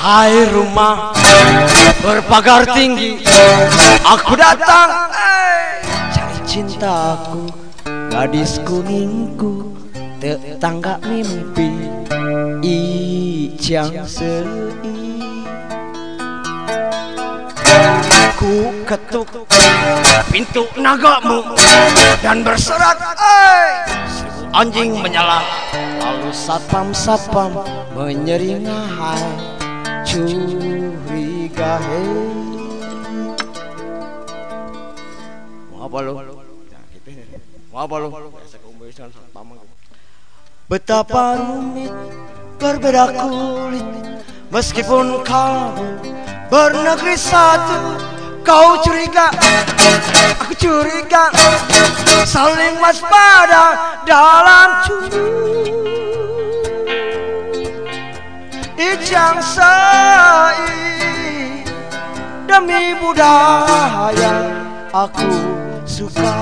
Hai rumah berpagar tinggi, aku datang cari cintaku, gadis kuningku, tetangga mimpi, ijang sei. Ku ketuk pintu nagamu dan bersorak, seribu anjing menyala. Lalu satpam menyeringai, curiga hei. Mau apa lu? Mau apa lu? Betapa rumit berbeda kulit, meskipun kamu bernegeri satu. Kau curiga, aku curiga, saling waspada dalam curu. Ijang sei, demi budaya aku suka.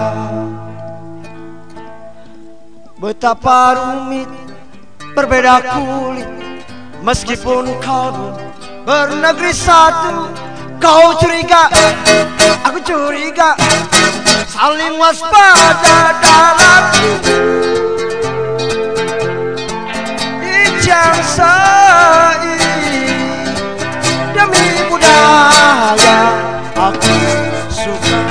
Betapa rumit berbeda kulit, meskipun kau bernegeri satu. Kau curiga, aku curiga, saling waspada dalam ijang sei, demi budaya aku suka.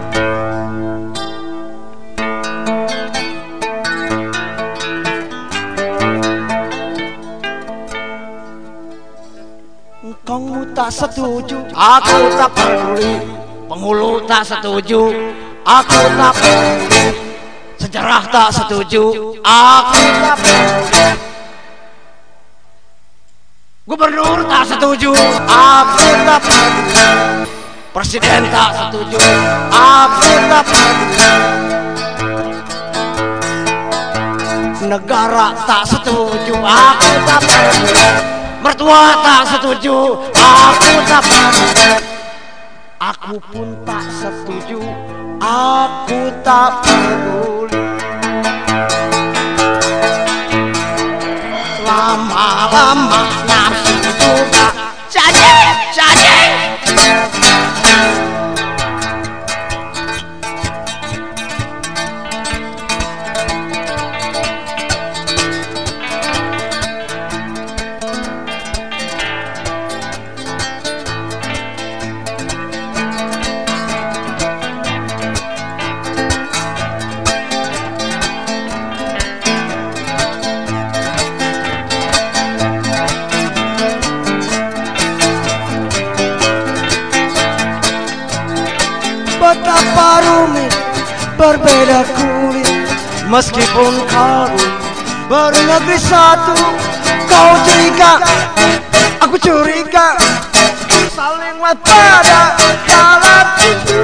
Kamu tak setuju, aku tak peduli. Penghulu tak setuju, aku tak peduli. Sejarah tak setuju, aku tak peduli. Gubernur tak setuju, aku tak peduli. Presiden tak setuju, aku tak peduli. Negara tak setuju, aku tak peduli. Mertua tak setuju, aku tak peduli. Aku pun tak setuju, aku tak peduli. Lama-lama nafsu juga jadi. Betapa rumit berbeda kulit, meskipun kau bernegeri satu. Kau curiga, aku curiga, saling waspada dalam itu.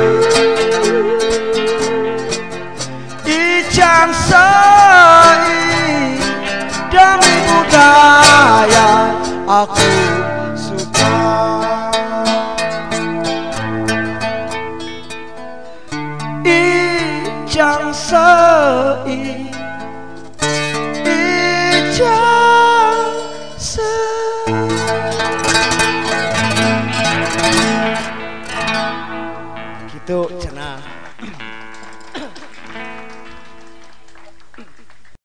Ijang sei, demi budaya aku suka. Ijang sei, ijang